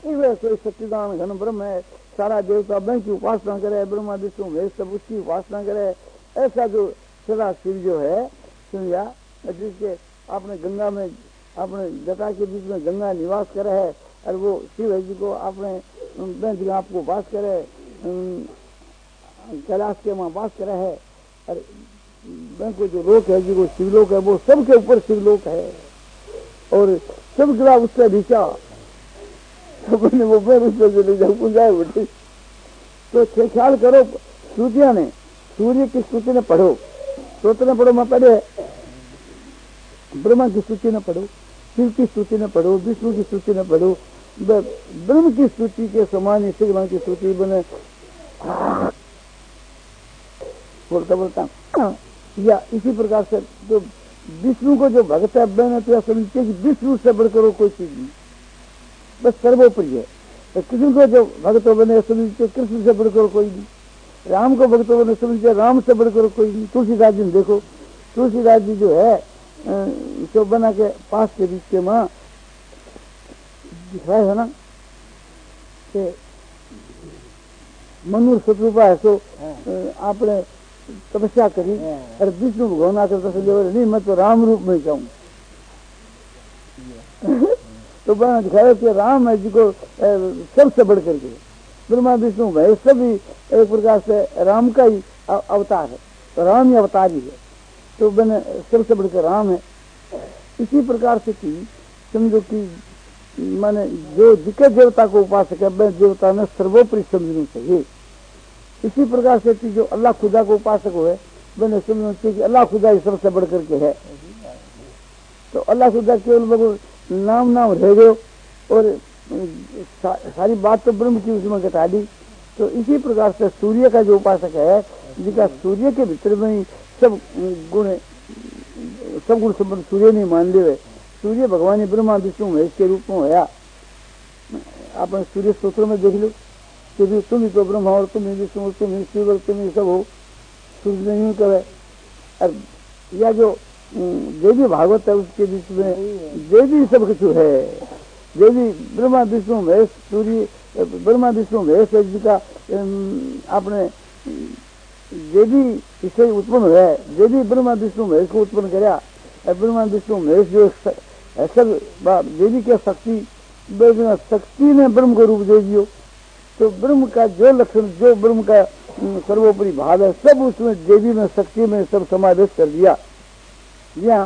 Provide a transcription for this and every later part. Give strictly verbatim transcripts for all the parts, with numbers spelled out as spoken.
इस वजह से सच्चिदान घन ब्रह्म है, सारा देवता बैंक की उपासना करे, ब्रह्मा विष्णु महेश सब उसकी उपासना करे। ऐसा जो सदा शिव जो है समझा, जिसके आपने गंगा में अपने जटा के बीच में गंगा निवास करे है, और वो शिव है जी को आपने बैंक आपको वास करे, कैलाश के वहाँ वास करे है, और बैंक को जो लोक है जी वो शिवलोक है, वो सबके ऊपर शिवलोक है, और सब गिरा उससे नीचा अपने वो पैर उससे चले जाओ पूजाए बेटे। तो ख्याल करो, श्रुतियां ने सूर्य की स्तुति ने पढ़ो, स्रोत ने पढ़ो, मैं पढ़े ब्रह्मा की स्तुति न पढ़ो, शिव की स्तुति न पढ़ो, विष्णु की स्तुति न पढ़ो, ब्रह्म की स्तुति के समान शिवराम की स्तुति बने बोलता बोलता या इसी प्रकार से जो विष्णु को जो भक्त है बहन तो समझते कि विष्णु से बढ़कर कोई चीज नहीं, बस सर्वोपरि है। तो कृष्ण को जो भक्त बने समझते कृष्ण से बढ़कर कोई नहीं, राम को भक्त बने समझते राम से बढ़कर कोई नहीं। तुलसीदास जी देखो, तुलसीदास जी जो है तो बना के पास के बीच के माँ दिखाया है ना कि मनुर शत्रुपा है सो आपने तपस्या करी, अरे विष्णु भगवान आकर दर्शन नहीं, मैं तो राम रूप में जाऊं। तो बना दिखाया कि राम है जी को सबसे बढ़ करके ब्रह्मा विष्णु भाई सभी एक प्रकार से राम का ही अवतार है, तो राम ही अवतार ही है, तो बने सबसे बढ़कर राम है। इसी प्रकार से कि समझो कि माने जो जिके देवता को उपासक है वह देवता ने सर्वोपरि समझना चाहिए। इसी प्रकार से कि जो अल्लाह खुदा को उपासक हुए मैंने समझना चाहिए कि अल्लाह खुदा ही सबसे बढ़ करके है। तो अल्लाह खुदा केवल नाम नाम रह गए और सा, सारी बात तो ब्रह्म की उसमें घटा दी। तो इसी प्रकार से सूर्य का जो उपासक है जिसका सूर्य के भीतर में ही सब गुण सब गुण संपन्न सूर्य नहीं मान ले, सूर्य भगवान ब्रह्मा विष्णु महेश के रूप में होया। आप सूर्य स्त्रोत्र में देख लो, क्योंकि तुम ही तो ब्रह्मा और तुम ही विष्णु और तुम ही शिव और तुम ही सब हो, सूर्य नहीं करे। और या जो देवी भागवत है उसके बीच में देवी सब कुछ है, देवी ब्रह्मा विष्णु महेश सूर्य ब्रह्मा विष्णु महेश जिसका आपने देवी इससे उत्पन्न है, देवी ब्रह्मा विष्णु महेश को उत्पन्न कराया। ब्रह्मा विष्णु महेश जो सब देवी की शक्ति शक्ति ने ब्रह्म को रूप दे दियो। तो ब्रह्म का जो लक्षण जो ब्रह्म का सर्वोपरि भाव है सब उसमें देवी में शक्ति में सब समावेश कर दिया। यहाँ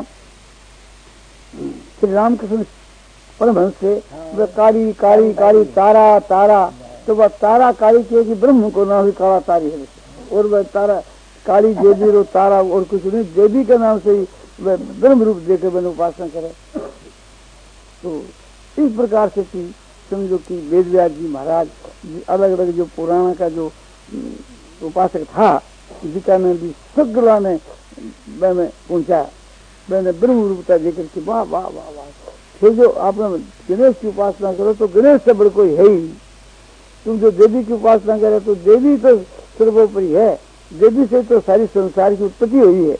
श्री रामकृष्ण परमहंस से वह काली काली काली तारा तारा, तो वह तारा काली की ब्रह्म को नाम ही काला तारी है, और वह तारा काली देवी रो तारा और कुछ नहीं, देवी के नाम से ही वह ब्रह्म रूप देकर मैंने उपासना करे। तो इस प्रकार से कि समझो कि वेद व्यास जी महाराज अलग अलग जो पुराण का जो उपासक था जिका ने भी सगला ने मैंने पहुंचा, मैंने ब्रह्म रूपता देकर के वाह वाह वाह वाह। फिर जो आपने गणेश की उपासना करो तो गणेश से बड़ कोई है ही। तुम जो देवी की उपासना करे तो देवी तो सर्वोपरि है, देवी से तो सारी संसार की उत्पत्ति हुई है।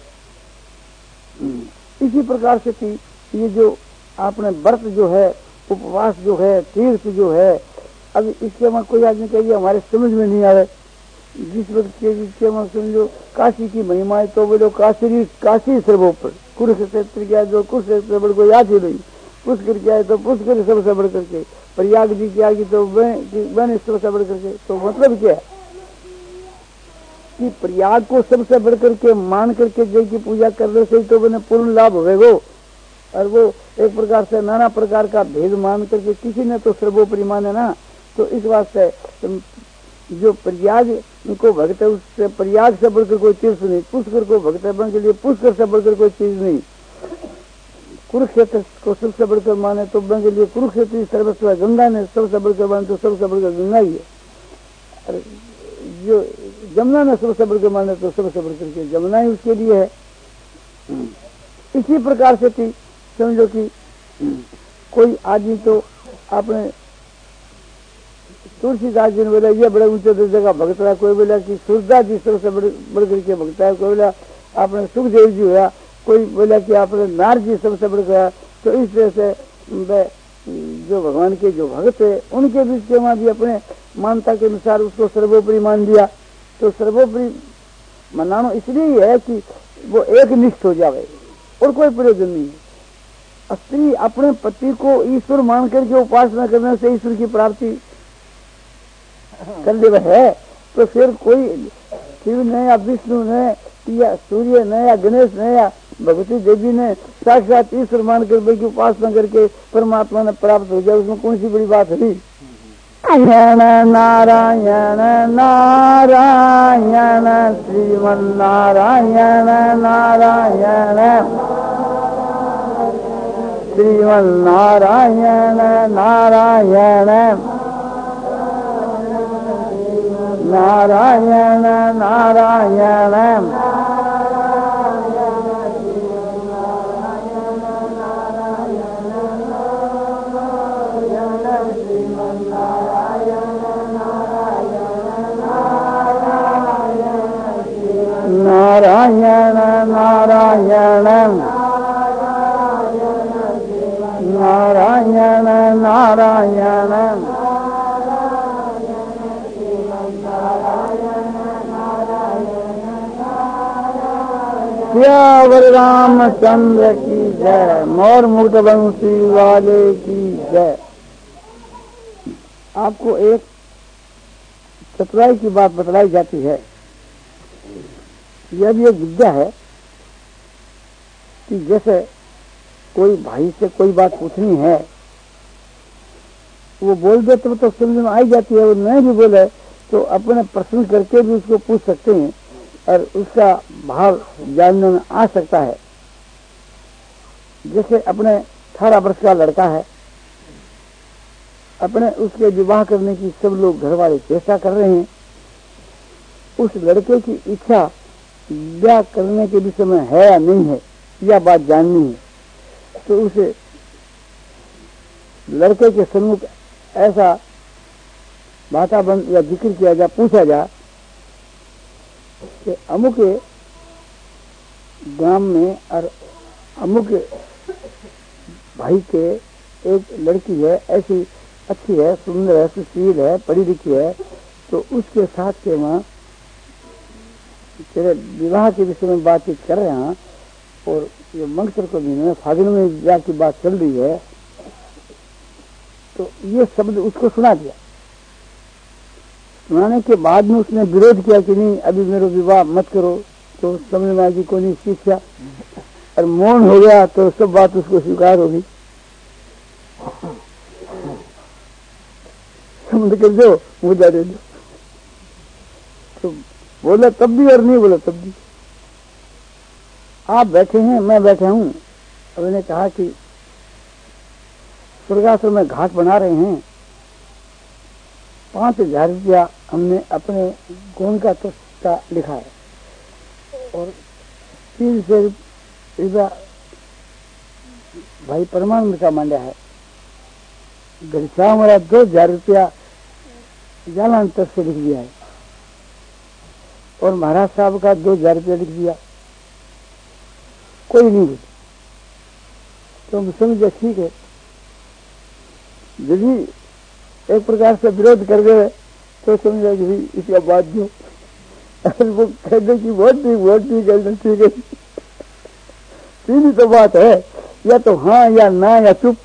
इसी प्रकार से कि ये जो आपने व्रत जो है उपवास जो है तीर्थ जो है, अब इसके में कोई आदमी कहिए हमारे समझ में नहीं आ रहा। जिस वक्त के समझो काशी की महिमा है तो बोलो काशी काशी सर्वोपर, कुरुक्षेत्र क्या जो कुरुक्षेत्र बढ़ कोई याद ही नहीं, पुष्कर क्या है तो पुष्कर सबसे बढ़ करके, प्रयाग जी की आगे तो मैंने सबसे बढ़ करके। तो मतलब क्या है कि प्रयाग को सबसे बढ़ करके मान करके जय की पूजा करने से तो मैंने पूर्ण लाभ होगा। और वो एक प्रकार से नाना प्रकार का भेद मान करके किसी ने तो सर्वोपरि माने ना। तो इस वास्ते जो प्रयाग को भक्त है उससे प्रयाग से बढ़कर कोई तीर्थ नहीं, पुष्कर को भक्त है के लिए पुष्कर से बढ़कर कोई चीज नहीं, कुरुक्षेत्र को सबसे बढ़कर माने तो बन के लिए कुरुक्षेत्र सर्वस्व है, गंगा ने सबसे बढ़कर माने तो सबसे बढ़कर गंगा ही है। जो जमुना ने सबसे बढ़कर माने तो सबसे बढ़कर के जमुना ही उसके लिए है। इसी प्रकार से थी समझो कि कोई आदमी तो आपने तुलसीदास जी ने बोला ये बड़े ऊंचे दर्जे का भक्त है, कोई बोला कि सूरदास जी सबसे बढ़कर के भक्त है, कोई बोला आपने सुखदेव जी हुआ, कोई बोला कि आपने नारद जी सबसे बढ़ गया। तो इस तरह से जो भगवान के जो भक्त है उनके बीच के वहां भी अपने मान्यता के अनुसार उसको सर्वोपरि मान दिया। तो सर्वोपरि मनाना इसलिए है कि वो एक निष्ठ हो जावे और कोई प्रयोजन नहीं है। स्त्री अपने पति को ईश्वर मान करके उपासना करने से ईश्वर की प्राप्ति कर ले है। तो फिर कोई शिव ने या विष्णु ने या सूर्य ने या गणेश ने या भगवती देवी ने साक्षात ईश्वर मान कर की उपासना करके परमात्मा ने प्राप्त हो जाए, उसमें कौन सी बड़ी बात है? नारायण नारायण नारायण श्रीमन नारायण नारायण श्रीमन नारायण नारायण नारायण नारायण नारायण नारायण नारायण नारायण श्यावर रामचंद्र की जय, मोर मुक्त बंसी वाले की जय। आपको एक चतुराई की बात बतलाई जाती है। यह भी एक विद्या है कि जैसे कोई भाई से कोई बात पूछनी है, वो बोल दे तो, तो समझ में आई जाती है, वो नहीं भी बोले तो अपने प्रश्न करके भी उसको पूछ सकते हैं और उसका भाव जानने में आ सकता है। जैसे अपने अठारह वर्ष का लड़का है, अपने उसके विवाह करने की सब लोग घर वाले चेष्टा कर रहे हैं। उस लड़के की इच्छा विवाह करने के विषय में है या नहीं है, यह बात जाननी है। तो उसे लड़के के सम्मुख ऐसा वातावरण या जिक्र किया जा, पूछा जा कि अमुक गांव में और अमुक भाई के एक लड़की है, ऐसी अच्छी है, सुंदर है, सुशील है, पढ़ी लिखी है, तो उसके साथ के वहाँ तेरे विवाह के विषय में बातचीत कर रहे हैं और ये मंगसर को महीने में फागुन में विवाह की बात चल रही है। तो ये शब्द उसको सुना दिया। सुनाने के बाद में उसने विरोध किया कि नहीं, अभी मेरा विवाह मत करो। तो समझ में आगे को नहीं सीखा और मौन हो गया, तो सब बात उसको स्वीकार होगी। समझ कर दो, मुझे दे दो। तो बोला तब भी और नहीं बोला तब भी। आप बैठे हैं, मैं बैठा हूं। अब मैंने कहा कि स्वर्गाश्रम में घाट बना रहे हैं, पांच हजार रुपया हमने अपने कौन का तो का लिखा है और तीन सौ रुपया भाई परमानंद का मांडा है। गरीसा हमारा दो हजार रुपया जालांतर से लिख दिया है और महाराज साहब का दो हजार रुपया लिख दिया। कोई नहीं, तो हम समझे ठीक है। यदि एक प्रकार से विरोध कर गए तो समझा कि इसका बात जो वो कहते कि वोट ठीक वोट ठीक है, ठीक है, सीधी तो बात है, या तो हाँ या ना या चुप।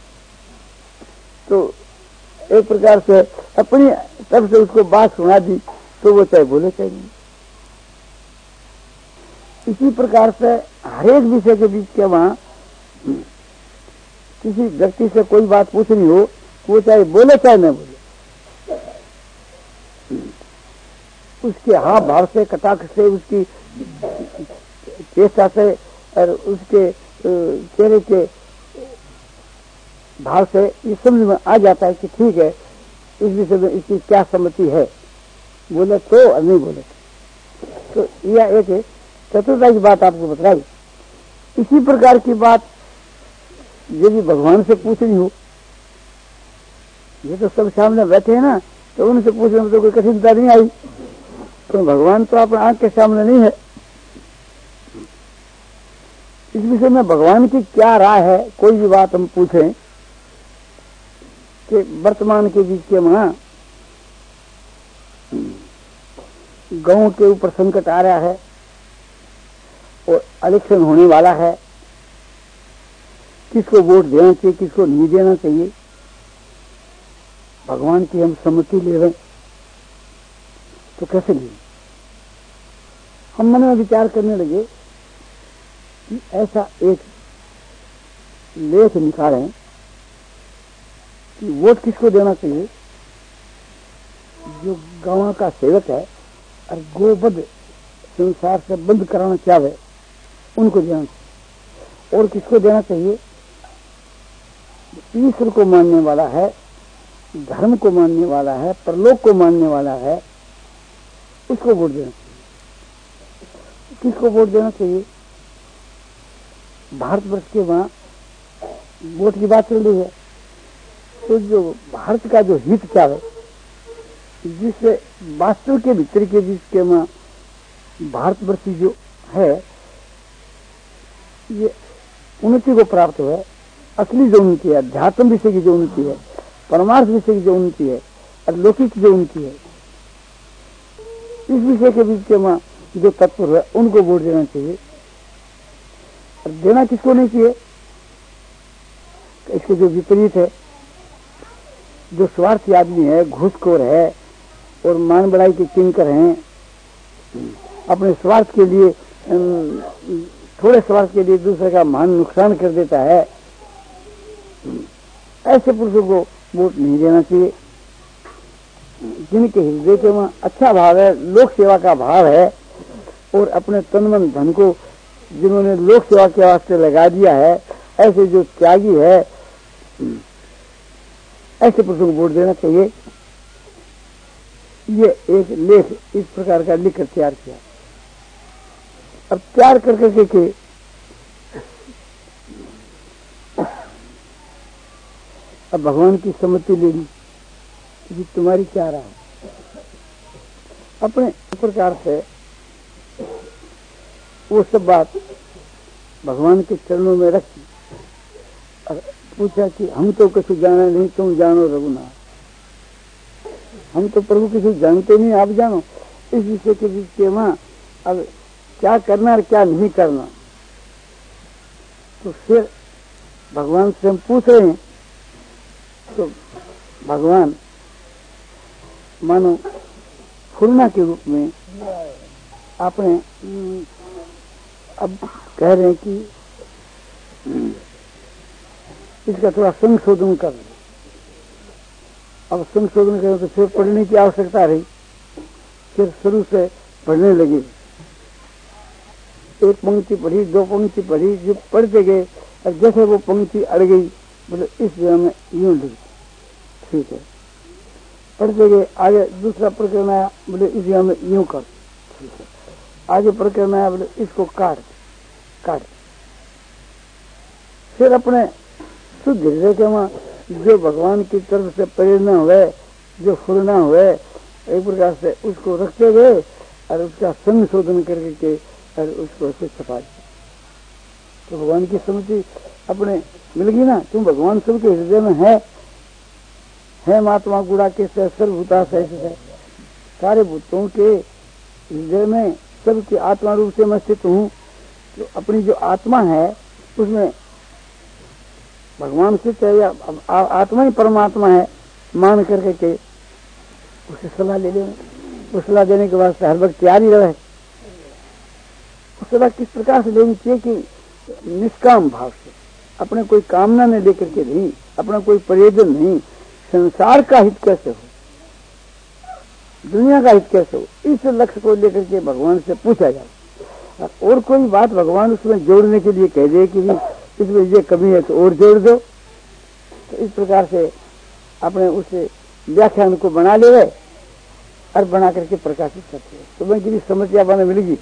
तो एक प्रकार से अपनी तरफ से उसको बात सुना दी, तो वो चाहे बोले चाहे नहीं। इसी प्रकार से हरेक विषय के बीच के वहां किसी व्यक्ति से कोई बात पूछनी हो, वो चाहे बोले चाहे न बोले, उसके हाव भाव से, कटाक्ष से, उसकी चेष्टा से और उसके चेहरे के भाव से ये समझ में आ जाता है कि ठीक है, इस विषय में इसकी क्या सम्मति है। बोले तो और नहीं बोले तो यह एक चतुर्था की बात आपको बताई। इसी प्रकार की बात यदि भगवान से पूछनी हो, ये तो सब सामने बैठे हैं ना, तो उनसे पूछने में तो कोई कठिनता नहीं आई, तो भगवान तो अपने आंख के सामने नहीं है। इस विषय में भगवान की क्या राय है, कोई भी बात हम पूछें कि वर्तमान के बीच के वहां गांव के ऊपर संकट आ रहा है और इलेक्शन होने वाला है, किसको वोट देना चाहिए किसको नहीं देना चाहिए, भगवान की हम सम्मति ले रहे तो कैसे लें। हम मन में विचार करने लगे कि ऐसा एक लेख निकालें कि वोट किसको देना चाहिए, जो गांव का सेवक है और गोवध संसार से बंद कराना चाहे उनको देना चाहिए, और किसको देना चाहिए, ईश्वर को मानने वाला है, धर्म को मानने वाला है, परलोक को मानने वाला है, उसको वोट देना चाहिए। किसको वोट देना चाहिए, भारतवर्ष के वहां वोट की बात चल रही है, तो जो भारत का जो हित क्या है, जिससे वास्तव के भीतर के जिसके वहां भारतवर्ष जो है ये उन्नति को प्राप्त हुआ है, असली जो उन्नति है, अध्यात्म विषय की जो उन्नति है, परमार्थ विषय की जो उन्नति है और लौकिक जो उन्नति है, इस विषय के बीच के वहां जो तत्व है उनको वोट देना चाहिए। और देना किसको नहीं चाहिए, इसके जो विपरीत है, जो स्वार्थी आदमी है, घूसखोर है और मान बढ़ाई के किंकर हैं, अपने स्वार्थ के लिए थोड़े स्वार्थ के लिए दूसरे का मान नुकसान कर देता है, ऐसे पुरुषों को वोट नहीं देना चाहिए। जिनके हृदय के वहां अच्छा भाव है, लोक सेवा का भाव है और अपने तन मन धन को जिन्होंने लोक सेवा के वास्ते लगा दिया है, ऐसे जो त्यागी है, ऐसे पुरुषों को वोट देना चाहिए। ये एक लेख इस प्रकार का लिखकर तैयार किया। अब तैयार कर करके के अब भगवान की सम्मति लेनी कि तुम्हारी क्या राय है। अपने प्रकार से वो सब बात भगवान के चरणों में रखी और पूछा कि हम तो कुछ जाना नहीं, तुम जानो रघुनाथ, हम तो प्रभु किसी जानते नहीं, आप जानो। इस विषय के बीच के वहां अब क्या करना और क्या नहीं करना, तो फिर भगवान से हम पूछ रहे हैं, तो भगवान मानो फुलना के रूप में आपने अब कह रहे हैं कि इसका थोड़ा संशोधन कर। अब संशोधन करें तो फिर पढ़ने की आवश्यकता रही, फिर शुरू से पढ़ने लगे। एक पंक्ति पढ़ी, दो पंक्ति पढ़ी, जो पढ़ते गए और जैसे वो पंक्ति अड़ गई, बोले इस जगह में यूं लिख, ठीक है। पढ़ते गए, आगे दूसरा प्रकरण आया, बोले इस जगह में यूं कर, ठीक है। आगे प्रकरण आया, बोले इसको काट काट। फिर अपने शुद्ध हृदय के वहां जो भगवान की तरफ से प्रेरणा हुए, जो फुलना हुए, एक प्रकार से उसको रखते गए और उसका संशोधन करके के और उसको ऐसे छपा दिया। तो भगवान की सम्मति अपने मिल गई ना। तुम भगवान सबके हृदय में है, है महात्मा गुड़ा के सर्वभूता से है, सारे भूतों के हृदय में सबकी आत्मा रूप से मैं स्थित हूँ। तो अपनी जो आत्मा है उसमें भगवान स्थित है या आत्मा ही परमात्मा है मान करके के उसे सलाह ले ले। उस सलाह देने के बाद हर वक्त तैयार ही रहे। उस सलाह किस प्रकार से लेनी चाहिए कि निष्काम भाव से, अपने कोई कामना ने लेकर के नहीं, अपना कोई प्रयोजन नहीं, संसार का हित कैसे हो, दुनिया का हित कैसे हो, इस लक्ष्य को लेकर के भगवान से पूछा जाए। और कोई बात भगवान उसमें जोड़ने के लिए कह दे कि इसमें ये कमी है तो और जोड़ दो, तो इस प्रकार से अपने उस व्याख्यान को बना ले और बना करके प्रकाशित करते हैं। तो मैं किसी समस्या बने मिलेगी।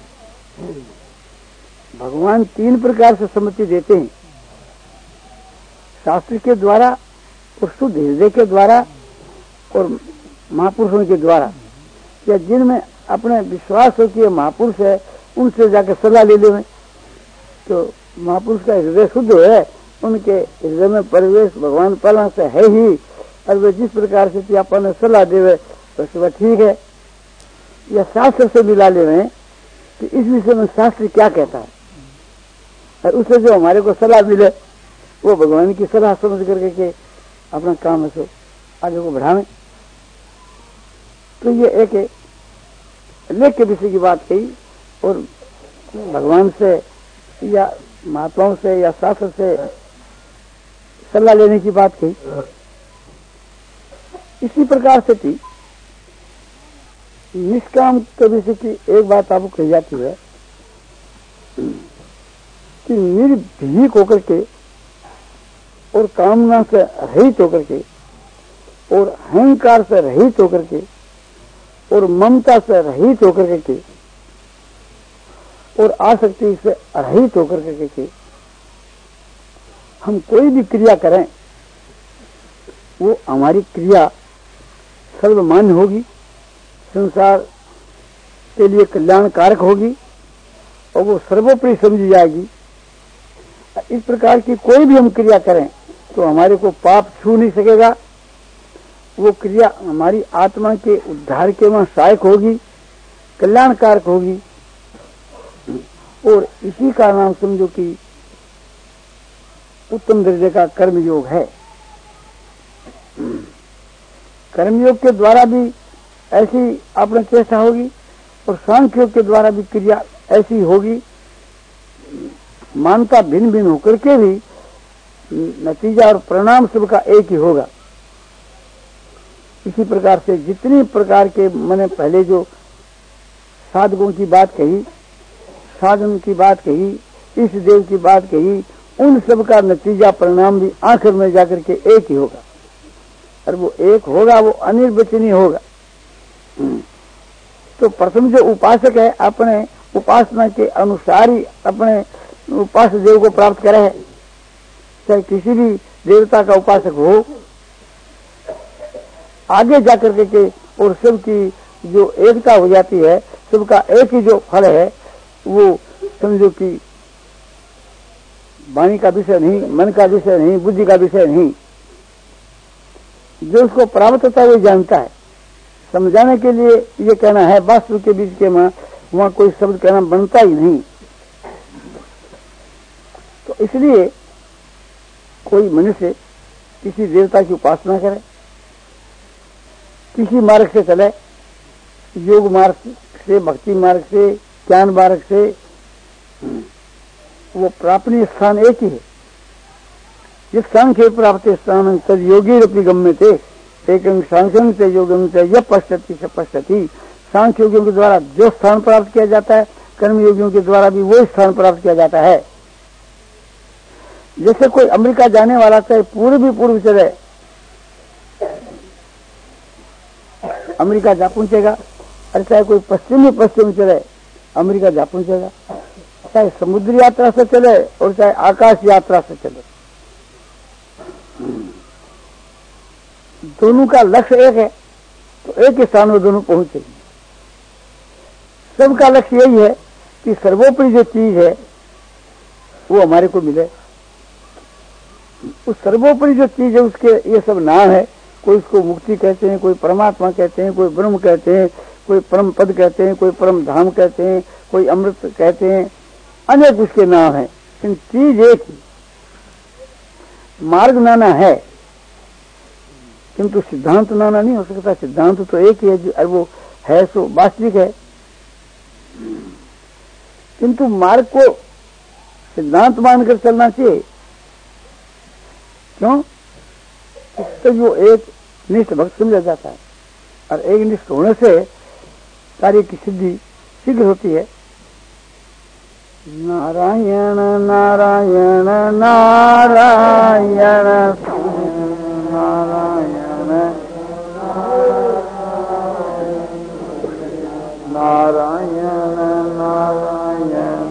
भगवान तीन प्रकार से सम्मति देते हैं, शास्त्र के द्वारा और शुद्ध हृदय के द्वारा और महापुरुषों के द्वारा, या जिनमें अपने विश्वास हो कि महापुरुष है उनसे जाकर सलाह ले ले। तो महापुरुष का हृदय शुद्ध है, उनके हृदय में परिवेश भगवान पहला से है ही, और वे जिस प्रकार से अपन सलाह देवे बस वह ठीक है, या शास्त्र से मिला ले रहे हैं कि इस विषय में शास्त्र क्या कहता है, और उससे जो हमारे को सलाह मिले वो भगवान की सलाह समझ करके के अपना काम है सो आगे को बढ़ावे। तो ये एक लेख के विषय की बात कही, और भगवान से या महात्माओं से या शास्त्र से सलाह लेने की बात कही। इसी प्रकार से थी निष्काम के विषय की एक बात आपको कही जाती है कि निर्भीक होकर के और कामना से रहित होकर के और अहंकार से रहित होकर के और ममता से रहित होकर के और आसक्ति से रहित होकर के हम कोई भी क्रिया करें वो हमारी क्रिया सर्वमान्य होगी, संसार के लिए कल्याणकारक होगी और वो सर्वोपरि समझी जाएगी। इस प्रकार की कोई भी हम क्रिया करें तो हमारे को पाप छू नहीं सकेगा, वो क्रिया हमारी आत्मा के उद्धार के वहां सहायक होगी, कल्याणकारक होगी। और इसी का नाम समझो कि उत्तम दर्जे का कर्मयोग है। कर्मयोग के द्वारा भी ऐसी अपनी चेष्टा होगी और सांख्य योग के द्वारा भी क्रिया ऐसी होगी, मानता भिन्न भिन्न होकर के भी नतीजा और परिणाम सबका एक ही होगा। इसी प्रकार से जितनी प्रकार के मैंने पहले जो साधकों की बात कही, साधन की बात कही, इस देव की बात कही, उन सब का नतीजा परिणाम भी आखिर में जाकर के एक ही होगा, और वो एक होगा वो अनिर्वचनीय होगा। तो प्रथम जो उपासक है अपने उपासना के अनुसार ही अपने उपास्य देव को प्राप्त करे, चाहे किसी भी देवता का उपासक हो, आगे जाकर के, के और सबकी जो एकता हो जाती है, सबका एक ही जो फल है वो समझो कि वाणी का विषय नहीं, मन का विषय नहीं, बुद्धि का विषय नहीं, जो उसको प्राप्त होता है वो जानता है। समझाने के लिए ये कहना है, वास्तव के बीच के में वहां कोई शब्द कहना बनता ही नहीं। तो इसलिए कोई मनुष्य किसी देवता की उपासना करे, किसी मार्ग से चले, योग मार्ग से, भक्ति मार्ग से, ज्ञान मार्ग से, वो प्राप्ति स्थान एक ही है। जिस सांख्य प्राप्त स्थान तद योगी रपि गम्य थे एक सांख्यम से योगम से यह पश्यति से पश्यति। सांख्य योगियों के द्वारा जो स्थान प्राप्त किया जाता है, कर्म योगियों के द्वारा भी वो स्थान प्राप्त किया जाता है। जैसे कोई अमेरिका जाने वाला चाहे पूर्व भी पूर्व चले, अमेरिका जा पहुंचेगा, और चाहे कोई पश्चिम ही पश्चिम चले, अमेरिका जा पहुंचेगा। चाहे समुद्री यात्रा से चले और चाहे आकाश यात्रा से चले, दोनों का लक्ष्य एक है, तो एक ही स्थान में दोनों पहुंचेंगे। सबका लक्ष्य यही है कि सर्वोपरि जो चीज है वो हमारे को मिले। उस सर्वोपरि जो चीज है उसके ये सब नाम है। कोई उसको मुक्ति कहते हैं, कोई परमात्मा कहते हैं, कोई ब्रह्म कहते हैं, कोई परम पद कहते हैं, कोई परम धाम कहते हैं, कोई अमृत कहते हैं, अनेक उसके नाम है। इन चीज एक ही, मार्ग नाना है किंतु सिद्धांत नाना नहीं हो सकता। सिद्धांत तो एक ही है, जो वो है सो वास्तविक है, किंतु मार्ग को सिद्धांत मानकर चलना चाहिए। क्यों? इससे जो एक निष्ठ भक्त समझा जाता है, और एक निष्ठ होने से कार्य की सिद्धि शीघ्र होती है। नारायण नारायण नारायण नारायण नारायण नारायण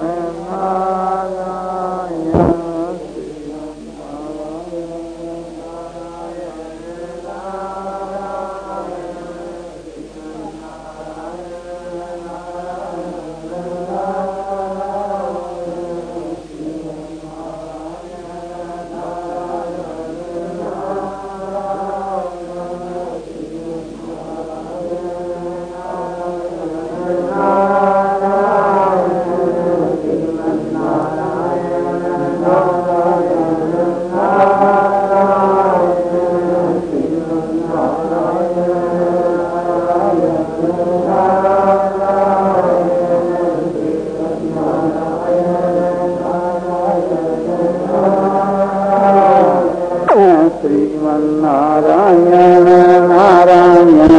नारायण नारायण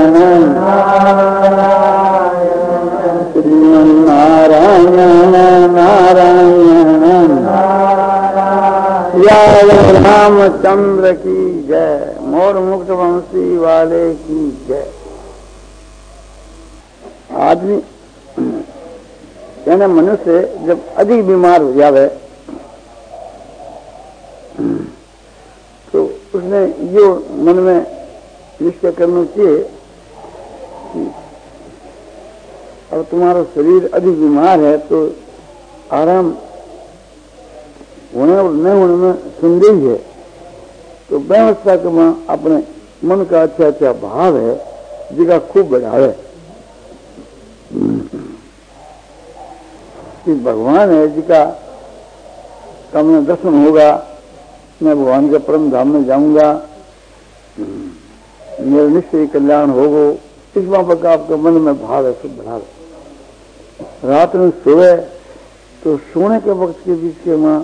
श्रीमन्नारायण नारायण जय रामचंद्र की जय, मोर मुक्त वंशी वाले की जय। आदमी यानी मनुष्य जब अधिक बीमार हो जावे तो उसने यो मन में निश्चय करना चाहिए कि अब तुम्हारा शरीर अधिक बीमार है तो आराम होने और न होने में संदेह है। तो व्यवस्था के वहां अपने मन का अच्छा अच्छा भाव है जिसका खूब बढ़ावे कि भगवान है जिसका का मैं दर्शन होगा, मैं भगवान के परम धाम में जाऊंगा, मेरे निश्चय कल्याण होगो, इस बात का आपके मन में भाव है सब बढ़ावे। रात में सोए तो सोने के वक्त के बीच के वहां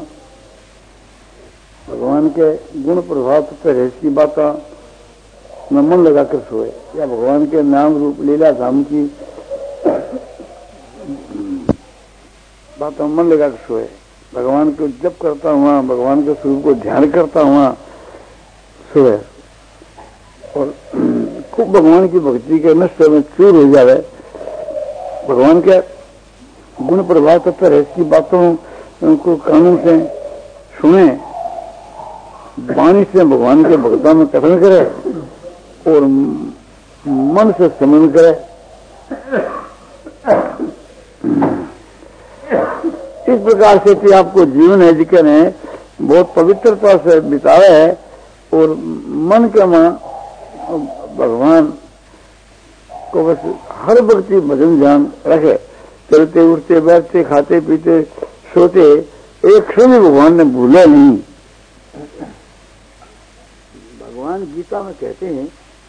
भगवान के गुण प्रभाव पर ऐसी बातें में मन लगाकर सोए, या भगवान के नाम रूप लीला धाम की बातों मन लगाकर सोए, भगवान को जप करता हुआ, भगवान के स्वरूप को ध्यान करता हुआ सोए और खूब भगवान की भक्ति के नष्ट में चूर हो जाए। भगवान के गुण प्रभाव तत्व ऐसी बातों को कानों से सुने, वाणी से भगवान के भक्तों में कथन करे और मन से समन करे। इस प्रकार से कि आपको जीवन है जिसके ने बहुत पवित्रता से बिताया है और मन के मां भगवान को बस हर व्यक्ति भजन ध्यान रखे, चलते उठते बैठते खाते पीते सोते एक क्षण भी भगवान ने भूला नहीं। भगवान गीता में कहते हैं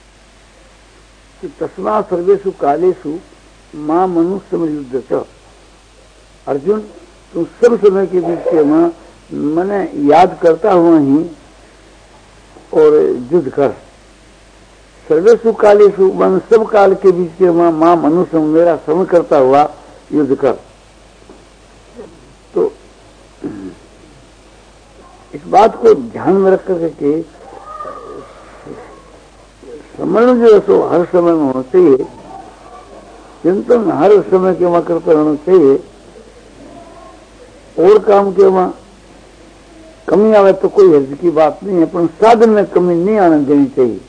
कि तस्मा सर्वेषु कालेषु मां मनुष्य युद्ध च, अर्जुन तुम सब समय के बीच के मां मैंने याद करता हुआ ही और युद्ध कर। सर्वेषु कालेषु मन सब काल के बीच के मां मां मनुष्य मेरा श्रवण करता हुआ युद्ध कर। तो इस बात को ध्यान में रख करके स्मरण जो है सो हर समय में होना चाहिए, चिंतन हर समय के वहां करते रहना चाहिए। और काम के वहां कमी आवे तो कोई हर्ज की बात नहीं है, पर साधन में कमी नहीं आने देनी चाहिए।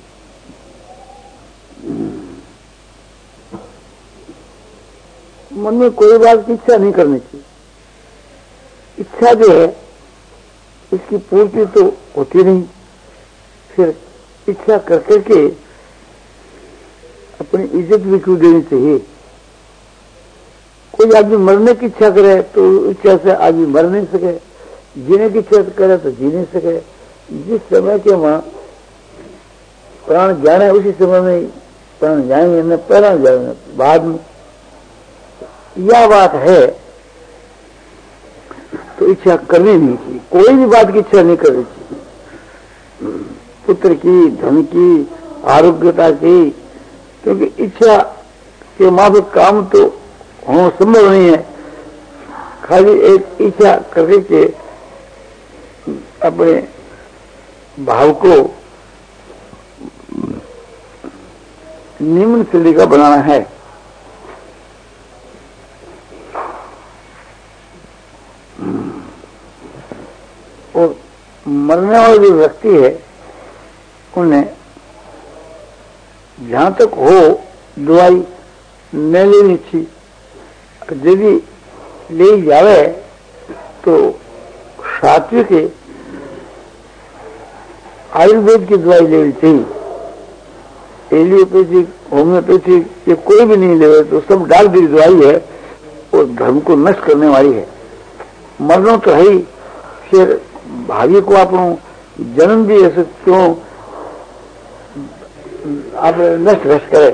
मन में कोई बात की इच्छा नहीं करनी चाहिए। इच्छा जो है इसकी पूर्ति तो होती नहीं, फिर इच्छा कर करके अपनी इज्जत भी क्यों देनी चाहिए। कोई आदमी मरने की इच्छा करे तो इच्छा से आदमी मर नहीं सके, जीने की इच्छा करे तो जी नहीं सके। जिस समय के वहां प्राण जाने उसी समय में प्राण जाएंगे, न पहला जाएंगे बाद में। यह बात है तो इच्छा करनी नहीं चाहिए, कोई भी बात की इच्छा नहीं करनी चाहिए, पुत्र की, धन की, आरोग्यता की, क्योंकि इच्छा के माफिक काम तो होना संभव नहीं है। खाली एक इच्छा करके अपने भाव को निम्न श्रेणी का बनाना है। और मरने वाले जो व्यक्ति है उन्हें जहां तक हो दवाई न लेनी चाहिए। यदि ले जावे तो सात्विक आयुर्वेद की दवाई लेनी चाहिए। एलियोपैथिक, होम्योपैथिक ये कोई भी नहीं ले तो सब डालती दवाई है और धर्म को नष्ट करने वाली है। मरना तो है ही, फिर भाग्य को आप जन्म भी ऐसे क्यों आप नष्ट भ्रष्ट करे।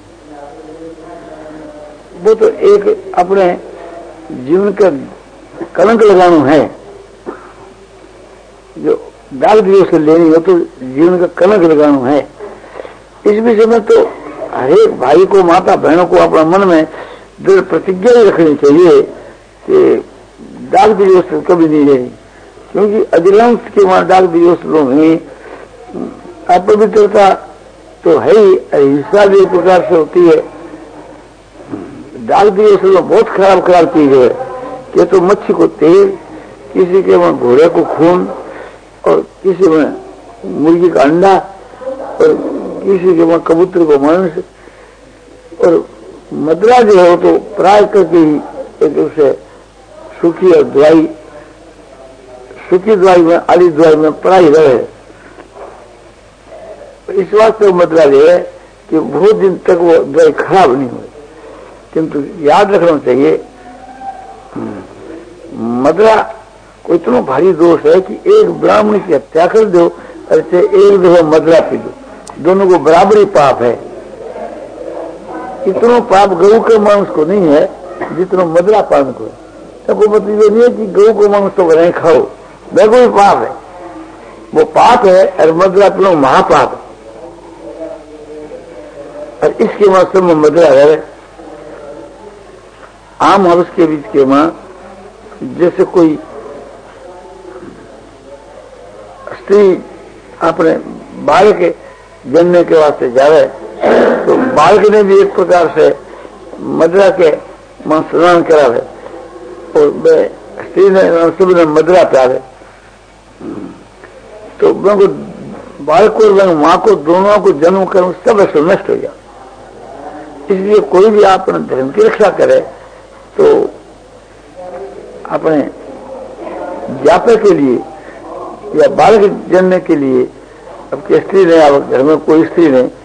वो तो एक अपने जीवन का कलंक लगाना है। जो डाल दिए उसे लेनी हो तो जीवन का कनक लगाना है। इस विषय में तो हरेक भाई को, माता बहनों को अपना मन में दृढ़ प्रतिज्ञा ही रखनी चाहिए कि दाग दिवस कभी नहीं है, क्योंकि अधिकांश के वहां दाग दिवसों में अपवित्रता तो है ही, हिंसा भी एक प्रकार से होती है। दाग दिवस में बहुत खराब खराब चीज है कि तो मच्छी को तेल, किसी के वहां घोड़े को खून, और किसी में मुर्गी का अंडा, और किसी के वहां कबूतर को मांस, और मदरा जो है वो तो प्राय करके ही एक उसे सूखी और दवाई, सूखी दवाई में, आली दवाई में प्राय रहे। इस वास्ते मदरा जो है कि बहुत दिन तक वो दवाई खराब नहीं हुई। किंतु याद रखना चाहिए, मदरा को इतना भारी दोष है कि एक ब्राह्मण की हत्या कर दो, ऐसे एक दफा मदरा पी दो, दोनों को बराबरी पाप है। इतना पाप गऊ के मांस को नहीं है जितना मदरा पान को है। सबको मतलब ये नहीं है कि गऊ को मांस तो नहीं खाओ, वह कोई पाप है, वो पाप है, और मदरा अपना महापाप है। और इसके मात्र में मदरा है आम हवस के बीच के मां, जैसे कोई स्त्री अपने बालक के जन्मने के वास्ते जावे, तो बालक ने भी एक प्रकार से मदरा के मां स्नान करावे, और स्त्री ने सुबह ने मदरा प्यावे, तो बालक को मां को दोनों को जन्म कर सब नष्ट हो जाए। इसलिए कोई भी अपने धर्म की रक्षा करे तो अपने व्यापक के लिए या बालक जन्मने के लिए अब स्त्री ने, अब घर में कोई स्त्री ने